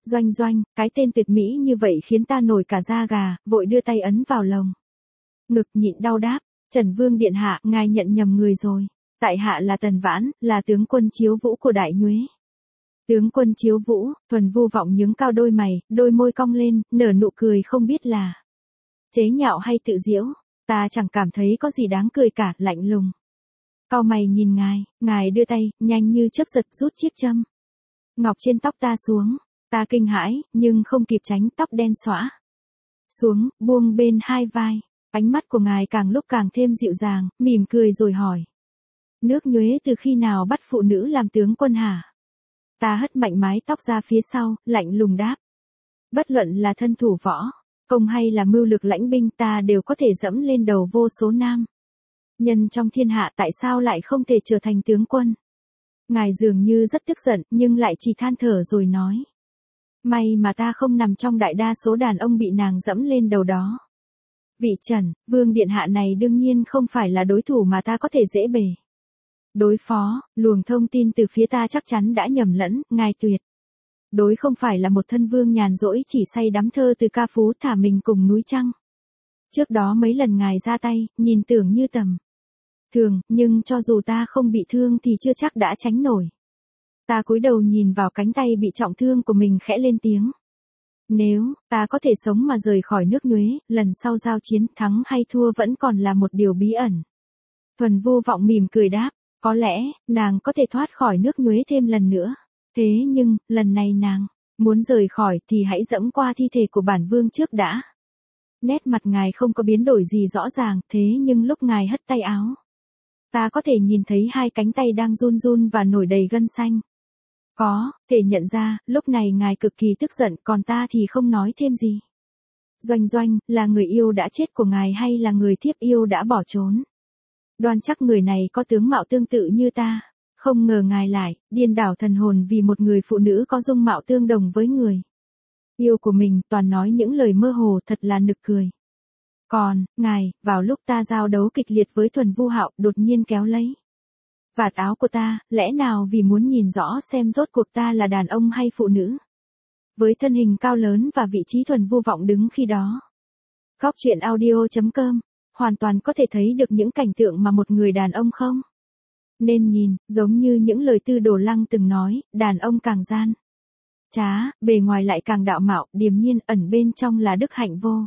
Speaker 1: Doanh Doanh, cái tên tuyệt mỹ như vậy khiến ta nổi cả da gà, vội đưa tay ấn vào lồng ngực nhịn đau đáp, Trần Vương điện hạ, ngài nhận nhầm người rồi. Tại hạ là Tần Vãn, là tướng quân Chiếu Vũ của Đại Nhuế. Tướng quân Chiếu Vũ, Thuần Vu Vọng nhướng cao đôi mày, đôi môi cong lên, nở nụ cười không biết là chế nhạo hay tự giễu. Ta chẳng cảm thấy có gì đáng cười cả, lạnh lùng. Cau mày nhìn ngài, ngài đưa tay, nhanh như chớp giật rút chiếc châm ngọc trên tóc ta xuống. Ta kinh hãi, nhưng không kịp tránh, tóc đen xõa xuống, buông bên hai vai. Ánh mắt của ngài càng lúc càng thêm dịu dàng, mỉm cười rồi hỏi. Nước Nhuế từ khi nào bắt phụ nữ làm tướng quân hả? Ta hất mạnh mái tóc ra phía sau, lạnh lùng đáp. Bất luận là thân thủ võ công hay là mưu lược lãnh binh, ta đều có thể dẫm lên đầu vô số nam nhân trong thiên hạ, tại sao lại không thể trở thành tướng quân? Ngài dường như rất tức giận, nhưng lại chỉ than thở rồi nói. May mà ta không nằm trong đại đa số đàn ông bị nàng dẫm lên đầu đó. Vị Trần, Vương điện hạ này đương nhiên không phải là đối thủ mà ta có thể dễ bề đối phó. Luồng thông tin từ phía ta chắc chắn đã nhầm lẫn, ngài tuyệt đối không phải là một thân vương nhàn rỗi chỉ say đắm thơ từ ca phú thả mình cùng núi trăng. Trước đó mấy lần ngài ra tay, nhìn tưởng như tầm thường, nhưng cho dù ta không bị thương thì chưa chắc đã tránh nổi. Ta cúi đầu nhìn vào cánh tay bị trọng thương của mình, khẽ lên tiếng. Nếu ta có thể sống mà rời khỏi nước Nhuế, lần sau giao chiến, thắng hay thua vẫn còn là một điều bí ẩn. Thuần Vu Vọng mỉm cười đáp, có lẽ nàng có thể thoát khỏi nước Nhuế thêm lần nữa. Thế nhưng, lần này nàng muốn rời khỏi thì hãy dẫm qua thi thể của bản vương trước đã. Nét mặt ngài không có biến đổi gì rõ ràng, thế nhưng lúc ngài hất tay áo, ta có thể nhìn thấy hai cánh tay đang run run và nổi đầy gân xanh. Có thể nhận ra, lúc này ngài cực kỳ tức giận, còn ta thì không nói thêm gì. Doanh Doanh, là người yêu đã chết của ngài hay là người thiếp yêu đã bỏ trốn? Đoan chắc người này có tướng mạo tương tự như ta. Không ngờ ngài lại điên đảo thần hồn vì một người phụ nữ có dung mạo tương đồng với người yêu của mình, toàn nói những lời mơ hồ, thật là nực cười. Còn, ngài, vào lúc ta giao đấu kịch liệt với Thuần Vu Hạo, đột nhiên kéo lấy vạt áo của ta, lẽ nào vì muốn nhìn rõ xem rốt cuộc ta là đàn ông hay phụ nữ? Với thân hình cao lớn và vị trí Thuần Vu Vọng đứng khi đó. Góc truyện audio chấm com, hoàn toàn có thể thấy được những cảnh tượng mà một người đàn ông không nên nhìn, giống như những lời Tư Đồ Lăng từng nói, đàn ông càng gian trá, bề ngoài lại càng đạo mạo, điềm nhiên, ẩn bên trong là đức hạnh vô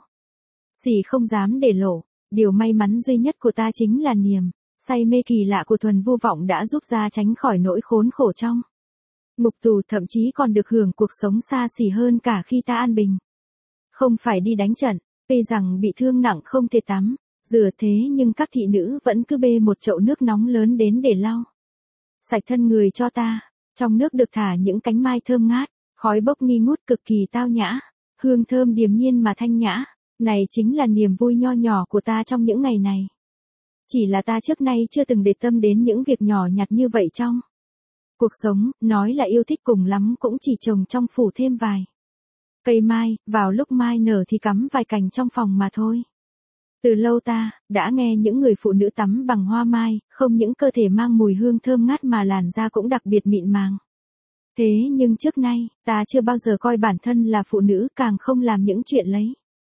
Speaker 1: sỉ không dám để lộ. Điều may mắn duy nhất của ta chính là niềm say mê kỳ lạ của Thuần Vu Vọng đã giúp ta tránh khỏi nỗi khốn khổ trong ngục tù, thậm chí còn được hưởng cuộc sống xa xỉ hơn cả khi ta an bình. Không phải đi đánh trận, tuy rằng bị thương nặng không thể tắm rửa, thế nhưng các thị nữ vẫn cứ bê một chậu nước nóng lớn đến để lau sạch thân người cho ta. Trong nước được thả những cánh mai thơm ngát, khói bốc nghi ngút, cực kỳ tao nhã, hương thơm điềm nhiên mà thanh nhã. Này chính là niềm vui nho nhỏ của ta trong những ngày này. Chỉ là ta trước nay chưa từng để tâm đến những việc nhỏ nhặt như vậy trong cuộc sống, nói là yêu thích cùng lắm cũng chỉ trồng trong phủ thêm vài cây mai, vào lúc mai nở thì cắm vài cành trong phòng mà thôi. Từ lâu ta đã nghe những người phụ nữ tắm bằng hoa mai, không những cơ thể mang mùi hương thơm ngát mà làn da cũng đặc biệt mịn màng. Thế nhưng trước nay, ta chưa bao giờ coi bản thân là phụ nữ, càng không làm những chuyện lấy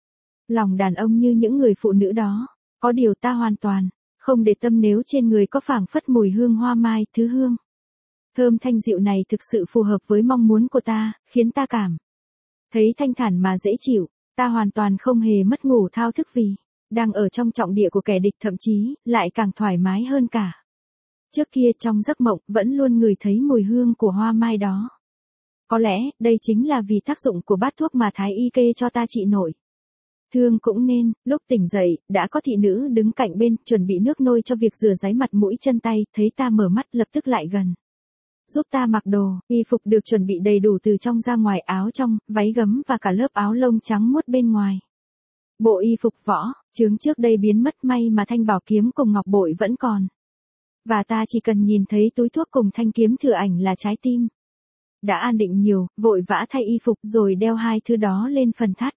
Speaker 1: lòng đàn ông như những người phụ nữ đó. Có điều ta hoàn toàn không để tâm nếu trên người có phảng phất mùi hương hoa mai, thứ hương thơm thanh dịu này thực sự phù hợp với mong muốn của ta, khiến ta cảm thấy thanh thản mà dễ chịu. Ta hoàn toàn không hề mất ngủ thao thức vì đang ở trong trọng địa của kẻ địch, thậm chí lại càng thoải mái hơn cả. Trước kia trong giấc mộng vẫn luôn ngửi thấy mùi hương của hoa mai đó. Có lẽ đây chính là vì tác dụng của bát thuốc mà Thái y kê cho ta trị nổi thương. Cũng nên, lúc tỉnh dậy, đã có thị nữ đứng cạnh bên, chuẩn bị nước nôi cho việc rửa ráy mặt mũi chân tay, thấy ta mở mắt lập tức lại gần giúp ta mặc đồ. Y phục được chuẩn bị đầy đủ từ trong ra ngoài, áo trong, váy gấm và cả lớp áo lông trắng muốt bên ngoài. Bộ y phục võ chướng trước đây biến mất, may mà thanh bảo kiếm cùng ngọc bội vẫn còn. Và ta chỉ cần nhìn thấy túi thuốc cùng thanh kiếm thừa ảnh là trái tim đã an định nhiều, vội vã thay y phục rồi đeo hai thứ đó lên phần thắt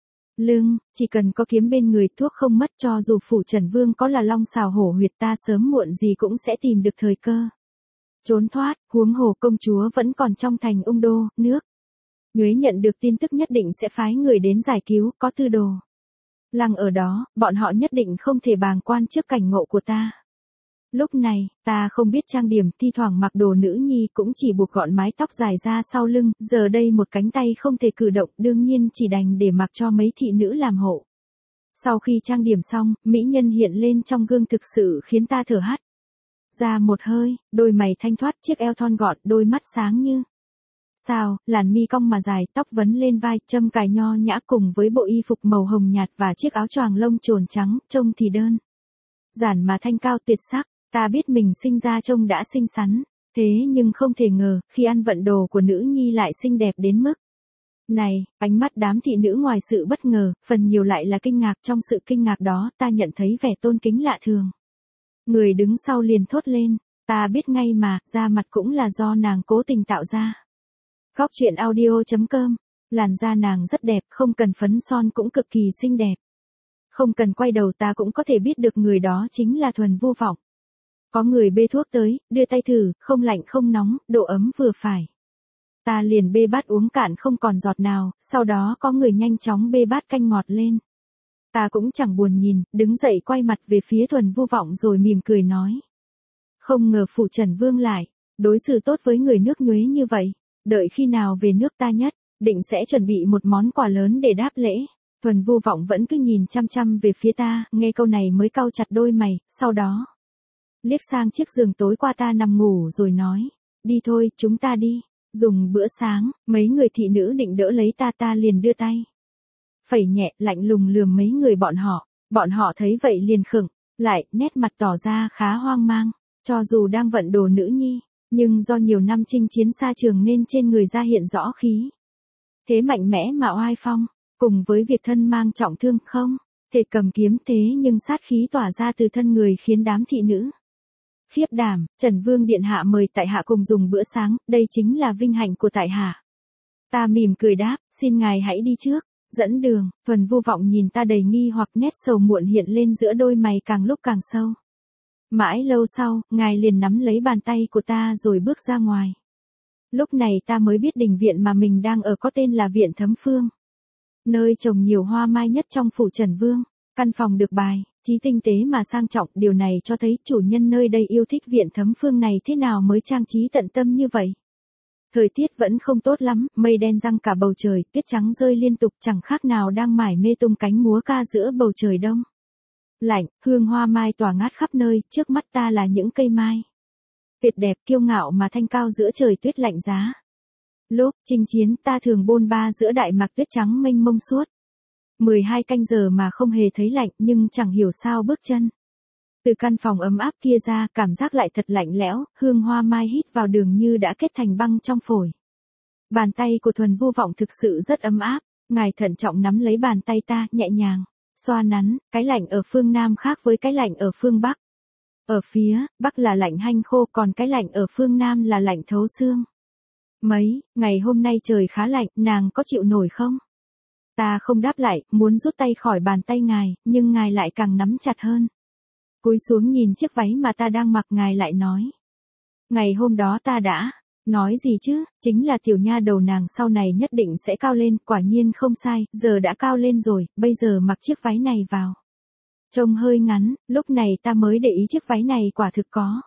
Speaker 1: lưng. Chỉ cần có kiếm bên người, thuốc không mất, cho dù phủ Trần Vương có là long xào hổ huyệt, ta sớm muộn gì cũng sẽ tìm được thời cơ trốn thoát. Huống hồ công chúa vẫn còn trong thành Ung Đô, nước Nhuế nhận được tin tức nhất định sẽ phái người đến giải cứu, có tư đồ Lăng ở đó, bọn họ nhất định không thể bàng quan trước cảnh ngộ của ta. Lúc này, ta không biết trang điểm, thi thoảng mặc đồ nữ nhi cũng chỉ buộc gọn mái tóc dài ra sau lưng, giờ đây một cánh tay không thể cử động, đương nhiên chỉ đành để mặc cho mấy thị nữ làm hộ. Sau khi trang điểm xong, mỹ nhân hiện lên trong gương thực sự khiến ta thở hắt ra một hơi, đôi mày thanh thoát, chiếc eo thon gọn, đôi mắt sáng như sao, làn mi cong mà dài, tóc vấn lên vai, châm cài nho nhã cùng với bộ y phục màu hồng nhạt và chiếc áo choàng lông trồn trắng, trông thì đơn giản mà thanh cao tuyệt sắc. Ta biết mình sinh ra trông đã xinh xắn, thế nhưng không thể ngờ, khi ăn vận đồ của nữ nhi lại xinh đẹp đến mức này. Ánh mắt đám thị nữ ngoài sự bất ngờ, phần nhiều lại là kinh ngạc. Trong sự kinh ngạc đó, ta nhận thấy vẻ tôn kính lạ thường. Người đứng sau liền thốt lên, ta biết ngay mà, da mặt cũng là do nàng cố tình tạo ra. Góc truyện audio chấm com, làn da nàng rất đẹp, không cần phấn son cũng cực kỳ xinh đẹp. Không cần quay đầu ta cũng có thể biết được người đó chính là Thuần Vô Vọng. Có người bê thuốc tới, đưa tay thử, không lạnh không nóng, độ ấm vừa phải. Ta liền bê bát uống cạn không còn giọt nào, sau đó có người nhanh chóng bê bát canh ngọt lên. Ta cũng chẳng buồn nhìn, đứng dậy quay mặt về phía Thuần Vô Vọng rồi mỉm cười nói. Không ngờ phủ Trần Vương lại đối xử tốt với người nước Nhuế như vậy, đợi khi nào về nước ta nhất định sẽ chuẩn bị một món quà lớn để đáp lễ. Thuần Vô Vọng vẫn cứ nhìn chăm chăm về phía ta, nghe câu này mới cau chặt đôi mày, sau đó liếc sang chiếc giường tối qua ta nằm ngủ rồi nói, đi thôi, chúng ta đi, dùng bữa sáng. Mấy người thị nữ định đỡ lấy ta ta liền đưa tay phẩy nhẹ, lạnh lùng lườm mấy người bọn họ. Bọn họ thấy vậy liền khựng lại, nét mặt tỏ ra khá hoang mang. Cho dù đang vận đồ nữ nhi, nhưng do nhiều năm chinh chiến xa trường nên trên người ra hiện rõ khí thế mạnh mẽ mà oai phong, cùng với việc thân mang trọng thương không thể cầm kiếm, thế nhưng sát khí tỏa ra từ thân người khiến đám thị nữ khiếp đảm. Trần Vương điện hạ mời tại hạ cùng dùng bữa sáng, đây chính là vinh hạnh của tại hạ. Ta mỉm cười đáp, xin ngài hãy đi trước, dẫn đường. Thuần Vô Vọng nhìn ta đầy nghi hoặc, nét sầu muộn hiện lên giữa đôi mày càng lúc càng sâu. Mãi lâu sau, ngài liền nắm lấy bàn tay của ta rồi bước ra ngoài. Lúc này ta mới biết đình viện mà mình đang ở có tên là Viện Thấm Phương, nơi trồng nhiều hoa mai nhất trong phủ Trần Vương. Căn phòng được bài trí tinh tế mà sang trọng, điều này cho thấy chủ nhân nơi đây yêu thích Viện Thấm Phương này thế nào mới trang trí tận tâm như vậy. Thời tiết vẫn không tốt lắm, mây đen giăng cả bầu trời, tuyết trắng rơi liên tục, chẳng khác nào đang mải mê tung cánh múa ca giữa bầu trời đông lạnh. Hương hoa mai tỏa ngát khắp nơi, trước mắt ta là những cây mai tuyệt đẹp kiêu ngạo mà thanh cao giữa trời tuyết lạnh giá. Lúc chinh chiến ta thường bôn ba giữa đại mạc tuyết trắng mênh mông suốt mười hai canh giờ mà không hề thấy lạnh, nhưng chẳng hiểu sao bước chân từ căn phòng ấm áp kia ra, cảm giác lại thật lạnh lẽo. Hương hoa mai hít vào đường như đã kết thành băng trong phổi. Bàn tay của Thuần Vô Vọng thực sự rất ấm áp, ngài thận trọng nắm lấy bàn tay ta, nhẹ nhàng xoa nắn. Cái lạnh ở phương Nam khác với cái lạnh ở phương Bắc. Ở phía Bắc là lạnh hanh khô, còn cái lạnh ở phương Nam là lạnh thấu xương. Mấy ngày hôm nay trời khá lạnh, nàng có chịu nổi không? Ta không đáp lại, muốn rút tay khỏi bàn tay ngài, nhưng ngài lại càng nắm chặt hơn. Cúi xuống nhìn chiếc váy mà ta đang mặc, ngài lại nói. Ngày hôm đó ta đã nói gì chứ, chính là tiểu nha đầu nàng sau này nhất định sẽ cao lên, quả nhiên không sai, giờ đã cao lên rồi, bây giờ mặc chiếc váy này vào. Trông hơi ngắn, lúc này ta mới để ý chiếc váy này quả thực có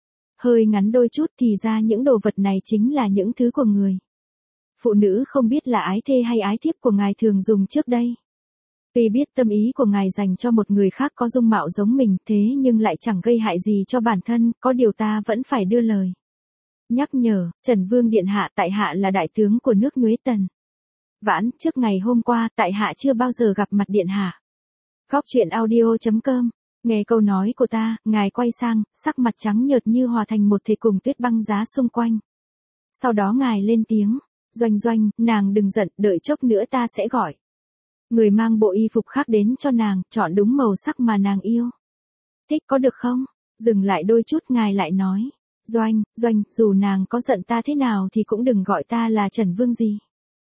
Speaker 1: hơi ngắn đôi chút, thì ra những đồ vật này chính là những thứ của người phụ nữ không biết là ái thê hay ái thiếp của ngài thường dùng trước đây. Tuy biết tâm ý của ngài dành cho một người khác có dung mạo giống mình, thế nhưng lại chẳng gây hại gì cho bản thân, có điều ta vẫn phải đưa lời nhắc nhở. Trần Vương điện hạ, tại hạ là đại tướng của nước Nhuế Tần. Vãn, trước ngày hôm qua, tại hạ chưa bao giờ gặp mặt điện hạ. Góc truyện audio chấm com. Nghe câu nói của ta, ngài quay sang, sắc mặt trắng nhợt như hòa thành một thể cùng tuyết băng giá xung quanh. Sau đó ngài lên tiếng, Doanh Doanh, nàng đừng giận, đợi chốc nữa ta sẽ gọi người mang bộ y phục khác đến cho nàng, chọn đúng màu sắc mà nàng yêu thích, có được không? Dừng lại đôi chút, ngài lại nói, Doanh, Doanh, dù nàng có giận ta thế nào thì cũng đừng gọi ta là Trần Vương gì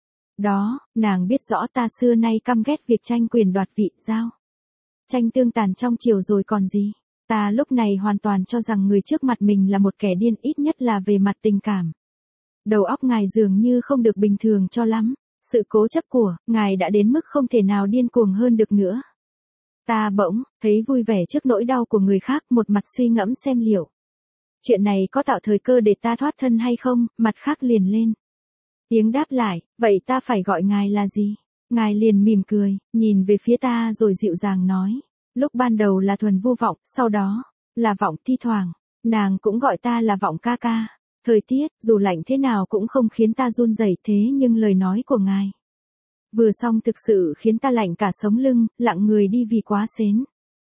Speaker 1: đó, nàng biết rõ ta xưa nay căm ghét việc tranh quyền đoạt vị, giao tranh tương tàn trong triều rồi còn gì. Ta lúc này hoàn toàn cho rằng người trước mặt mình là một kẻ điên, ít nhất là về mặt tình cảm. Đầu óc ngài dường như không được bình thường cho lắm. Sự cố chấp của ngài đã đến mức không thể nào điên cuồng hơn được nữa. Ta bỗng thấy vui vẻ trước nỗi đau của người khác, một mặt suy ngẫm xem liệu chuyện này có tạo thời cơ để ta thoát thân hay không, mặt khác liền lên tiếng đáp lại, vậy ta phải gọi ngài là gì? Ngài liền mỉm cười, nhìn về phía ta rồi dịu dàng nói, lúc ban đầu là Thuần Vu Vọng, sau đó là Vọng, thi thoảng nàng cũng gọi ta là Vọng ca ca. Thời tiết dù lạnh thế nào cũng không khiến ta run rẩy, thế nhưng lời nói của ngài vừa xong thực sự khiến ta lạnh cả sống lưng, lặng người đi vì quá xến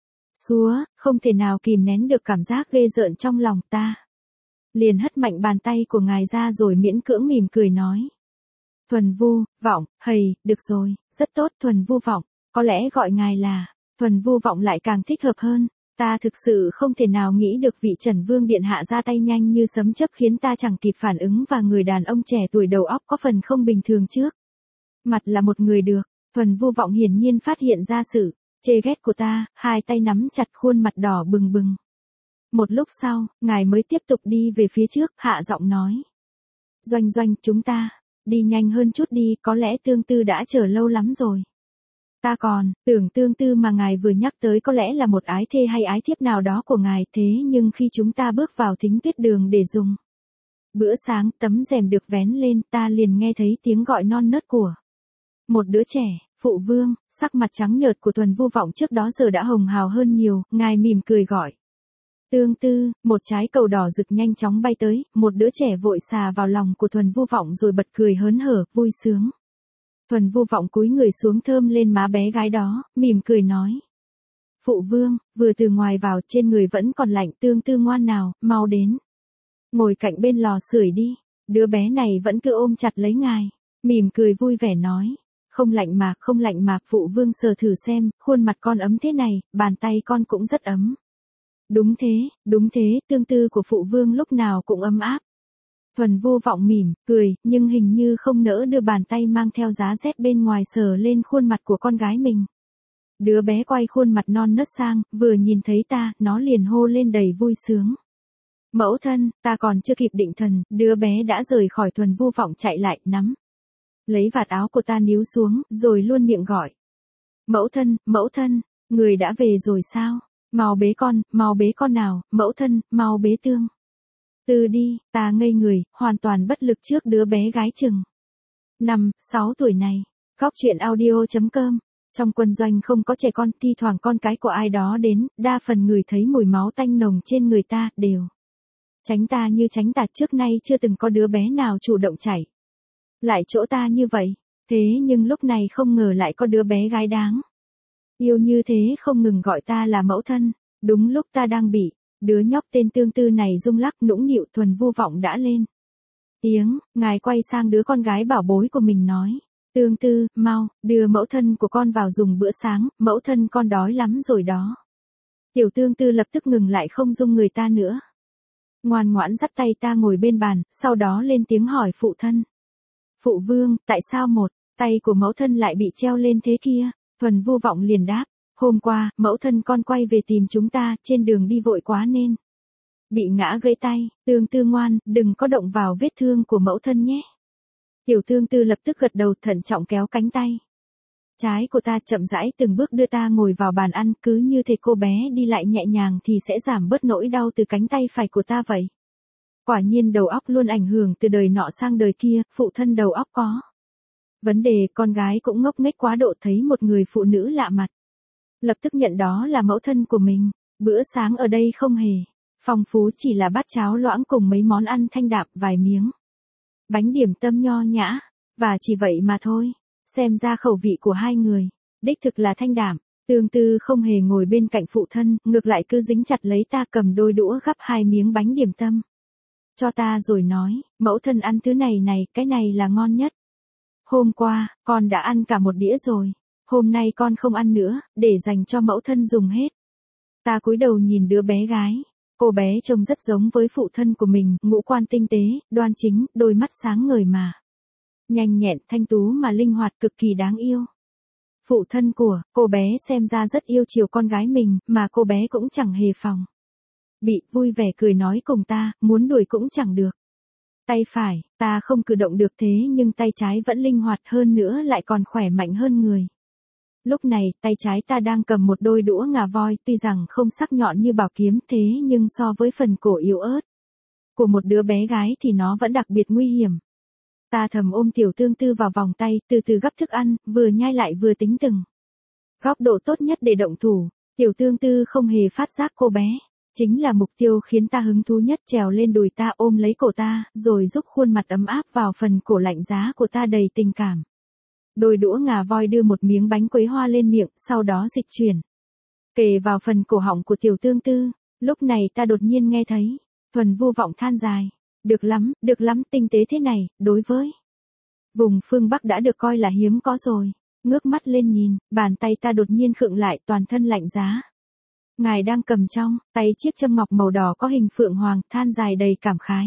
Speaker 1: xúa, không thể nào kìm nén được cảm giác ghê rợn trong lòng ta. Liền hất mạnh bàn tay của ngài ra rồi miễn cưỡng mỉm cười nói. Thuần Vu Vọng, hầy, được rồi, rất tốt. Thuần Vu Vọng, có lẽ gọi ngài là Thuần Vu Vọng lại càng thích hợp hơn. Ta thực sự không thể nào nghĩ được vị Trần Vương Điện Hạ ra tay nhanh như sấm chớp khiến ta chẳng kịp phản ứng, và người đàn ông trẻ tuổi đầu óc có phần không bình thường trước mặt là một người được. Thuần Vu Vọng hiển nhiên phát hiện ra sự chê ghét của ta, hai tay nắm chặt khuôn mặt đỏ bừng bừng. Một lúc sau, ngài mới tiếp tục đi về phía trước, hạ giọng nói. Doanh Doanh, chúng ta đi nhanh hơn chút đi, có lẽ Tương Tư đã chờ lâu lắm rồi. Ta còn tưởng Tương Tư mà ngài vừa nhắc tới có lẽ là một ái thê hay ái thiếp nào đó của ngài, thế nhưng khi chúng ta bước vào Thính Tuyết Đường để dùng bữa sáng, tấm rèm được vén lên, ta liền nghe thấy tiếng gọi non nớt của một đứa trẻ. Phụ vương. Sắc mặt trắng nhợt của Thuần Vu Vọng trước đó giờ đã hồng hào hơn nhiều, ngài mỉm cười gọi. Tương Tư. Một trái cầu đỏ rực nhanh chóng bay tới, một đứa trẻ vội xà vào lòng của Thuần Vu Vọng rồi bật cười hớn hở, vui sướng. Thuần Vu Vọng cúi người xuống thơm lên má bé gái đó, mỉm cười nói. Phụ vương, vừa từ ngoài vào, trên người vẫn còn lạnh. Tương Tư ngoan nào, mau đến ngồi cạnh bên lò sưởi đi. Đứa bé này vẫn cứ ôm chặt lấy ngài, mỉm cười vui vẻ nói. Không lạnh mà, không lạnh mà. Phụ vương sờ thử xem, khuôn mặt con ấm thế này, bàn tay con cũng rất ấm. Đúng thế, đúng thế, Tương Tư của phụ vương lúc nào cũng ấm áp. Thuần Vu Vọng mỉm cười, nhưng hình như không nỡ đưa bàn tay mang theo giá rét bên ngoài sờ lên khuôn mặt của con gái mình. Đứa bé quay khuôn mặt non nớt sang, vừa nhìn thấy ta, nó liền hô lên đầy vui sướng. Mẫu thân. Ta còn chưa kịp định thần, đứa bé đã rời khỏi Thuần Vu Vọng chạy lại, nắm lấy vạt áo của ta níu xuống, rồi luôn miệng gọi. Mẫu thân, mẫu thân, người đã về rồi sao? Mau bế con, mau bế con nào, mẫu thân, mau bế Tương Tư đi. Ta ngây người, hoàn toàn bất lực trước đứa bé gái chừng năm, sáu tuổi này. Góc truyện audio chấm com. Trong quân doanh không có trẻ con, thi thoảng con cái của ai đó đến, đa phần người thấy mùi máu tanh nồng trên người ta, đều tránh ta như tránh tạt. Trước nay chưa từng có đứa bé nào chủ động chảy lại chỗ ta như vậy. Thế nhưng lúc này không ngờ lại có đứa bé gái đáng yêu như thế không ngừng gọi ta là mẫu thân. Đúng lúc ta đang bị đứa nhóc tên Tương Tư này rung lắc nũng nịu, Thuần Vu Vọng đã lên tiếng, ngài quay sang đứa con gái bảo bối của mình nói. Tương Tư, mau, đưa mẫu thân của con vào dùng bữa sáng, mẫu thân con đói lắm rồi đó. Tiểu Tương Tư lập tức ngừng lại không dung người ta nữa. Ngoan ngoãn dắt tay ta ngồi bên bàn, sau đó lên tiếng hỏi phụ thân. Phụ vương, tại sao một tay của mẫu thân lại bị treo lên thế kia? Thuần Vu Vọng liền đáp. Hôm qua, mẫu thân con quay về tìm chúng ta, trên đường đi vội quá nên bị ngã gãy tay. Tương Tư ngoan, đừng có động vào vết thương của mẫu thân nhé. Tiểu Tương Tư lập tức gật đầu, thận trọng kéo cánh tay trái của ta, chậm rãi từng bước đưa ta ngồi vào bàn ăn, cứ như thể cô bé đi lại nhẹ nhàng thì sẽ giảm bớt nỗi đau từ cánh tay phải của ta vậy. Quả nhiên đầu óc luôn ảnh hưởng từ đời nọ sang đời kia, phụ thân đầu óc có vấn đề. Con gái cũng ngốc nghếch quá độ, thấy một người phụ nữ lạ mặt, lập tức nhận đó là mẫu thân của mình. Bữa sáng ở đây không hề phong phú, chỉ là bát cháo loãng cùng mấy món ăn thanh đạm, vài miếng bánh điểm tâm nho nhã, và chỉ vậy mà thôi. Xem ra khẩu vị của hai người đích thực là thanh đạm. Tương Tư không hề ngồi bên cạnh phụ thân, ngược lại cứ dính chặt lấy ta, cầm đôi đũa gắp hai miếng bánh điểm tâm cho ta rồi nói, mẫu thân ăn thứ này này, cái này là ngon nhất. Hôm qua, con đã ăn cả một đĩa rồi. Hôm nay con không ăn nữa, để dành cho mẫu thân dùng hết. Ta cúi đầu nhìn đứa bé gái. Cô bé trông rất giống với phụ thân của mình, ngũ quan tinh tế, đoan chính, đôi mắt sáng ngời mà nhanh nhẹn, thanh tú mà linh hoạt, cực kỳ đáng yêu. Phụ thân của cô bé xem ra rất yêu chiều con gái mình, mà cô bé cũng chẳng hề phòng bị, vui vẻ cười nói cùng ta, muốn đuổi cũng chẳng được. Tay phải, ta không cử động được thế nhưng tay trái vẫn linh hoạt hơn nữa lại còn khỏe mạnh hơn người. Lúc này, tay trái ta đang cầm một đôi đũa ngà voi, tuy rằng không sắc nhọn như bảo kiếm thế nhưng so với phần cổ yếu ớt của một đứa bé gái thì nó vẫn đặc biệt nguy hiểm. Ta thầm ôm tiểu tương tư vào vòng tay, từ từ gắp thức ăn, vừa nhai lại vừa tính từng góc độ tốt nhất để động thủ. Tiểu tương tư không hề phát giác cô bé chính là mục tiêu khiến ta hứng thú nhất, trèo lên đùi ta ôm lấy cổ ta, rồi giúp khuôn mặt ấm áp vào phần cổ lạnh giá của ta đầy tình cảm. Đôi đũa ngà voi đưa một miếng bánh quấy hoa lên miệng, sau đó dịch chuyển kề vào phần cổ họng của tiểu tương tư. Lúc này ta đột nhiên nghe thấy Thuần Vu Vọng than dài. Được lắm, được lắm, tinh tế thế này, đối với vùng phương Bắc đã được coi là hiếm có rồi. Ngước mắt lên nhìn, bàn tay ta đột nhiên khựng lại, toàn thân lạnh giá. Ngài đang cầm trong tay chiếc châm ngọc màu đỏ có hình phượng hoàng, than dài đầy cảm khái.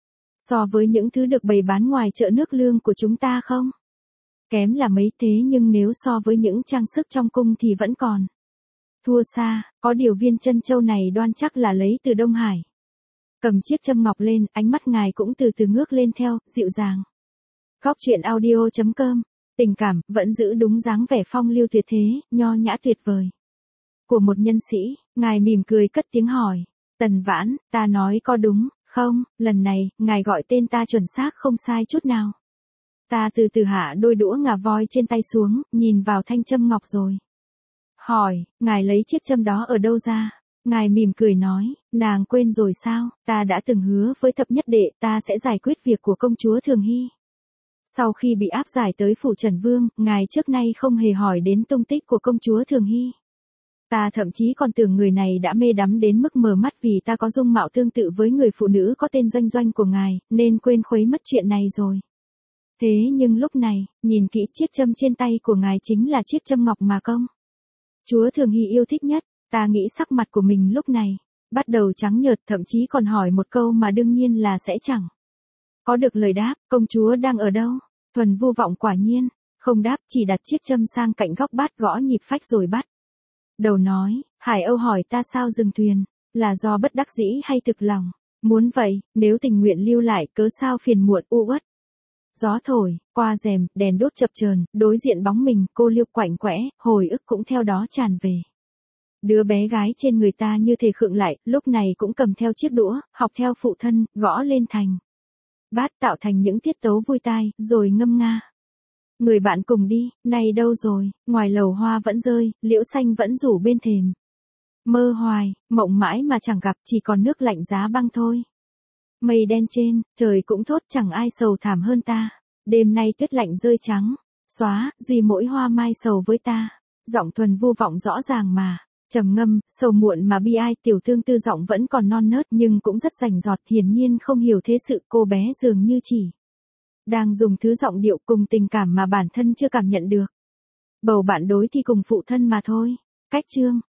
Speaker 1: So với những thứ được bày bán ngoài chợ nước lương của chúng ta không kém là mấy, thế nhưng nếu so với những trang sức trong cung thì vẫn còn thua xa. Có điều viên chân châu này đoan chắc là lấy từ Đông Hải. Cầm chiếc châm ngọc lên, ánh mắt ngài cũng từ từ ngước lên theo, dịu dàng. Góc truyện audio chấm com. Tình cảm, vẫn giữ đúng dáng vẻ phong lưu tuyệt thế, nho nhã tuyệt vời của một nhân sĩ. Ngài mỉm cười cất tiếng hỏi. Tần Vãn, ta nói có đúng không? Lần này, ngài gọi tên ta chuẩn xác không sai chút nào. Ta từ từ hạ đôi đũa ngà voi trên tay xuống, nhìn vào thanh châm ngọc rồi hỏi, ngài lấy chiếc châm đó ở đâu ra? Ngài mỉm cười nói, nàng quên rồi sao? Ta đã từng hứa với thập nhất đệ ta sẽ giải quyết việc của công chúa Thường Hy. Sau khi bị áp giải tới phủ Trần Vương, ngài trước nay không hề hỏi đến tung tích của công chúa Thường Hy. Ta thậm chí còn tưởng người này đã mê đắm đến mức mờ mắt vì ta có dung mạo tương tự với người phụ nữ có tên Doanh Doanh của ngài, nên quên khuấy mất chuyện này rồi. Thế nhưng lúc này, nhìn kỹ chiếc châm trên tay của ngài chính là chiếc châm ngọc mà công chúa Thường Hy yêu thích nhất. Ta nghĩ sắc mặt của mình lúc này bắt đầu trắng nhợt, thậm chí còn hỏi một câu mà đương nhiên là sẽ chẳng có được lời đáp. Công chúa đang ở đâu? Thuần Vu Vọng quả nhiên không đáp, chỉ đặt chiếc châm sang cạnh góc bát, gõ nhịp phách rồi bắt đầu nói. Hải Âu hỏi ta sao dừng thuyền, là do bất đắc dĩ hay thực lòng muốn vậy? Nếu tình nguyện lưu lại, cớ sao phiền muộn u uất? Gió thổi qua rèm, đèn đốt chập chờn, đối diện bóng mình, cô liêu quạnh quẽ, hồi ức cũng theo đó tràn về. Đứa bé gái trên người ta như thể khựng lại, lúc này cũng cầm theo chiếc đũa, học theo phụ thân, gõ lên thành bát, tạo thành những tiết tấu vui tai, rồi ngâm nga. Người bạn cùng đi, này đâu rồi? Ngoài lầu hoa vẫn rơi, liễu xanh vẫn rủ bên thềm. Mơ hoài, mộng mãi mà chẳng gặp, chỉ còn nước lạnh giá băng thôi. Mây đen trên, trời cũng thốt, chẳng ai sầu thảm hơn ta. Đêm nay tuyết lạnh rơi trắng xóa, duy mỗi hoa mai sầu với ta. Giọng Thuần Vu Vọng rõ ràng mà trầm ngâm, sầu muộn mà bi ai. Tiểu tương tư giọng vẫn còn non nớt nhưng cũng rất rành rọt, hiển nhiên không hiểu thế sự. Cô bé dường như chỉ đang dùng thứ giọng điệu cùng tình cảm mà bản thân chưa cảm nhận được. Bầu bạn đối thì cùng phụ thân mà thôi. Cách chương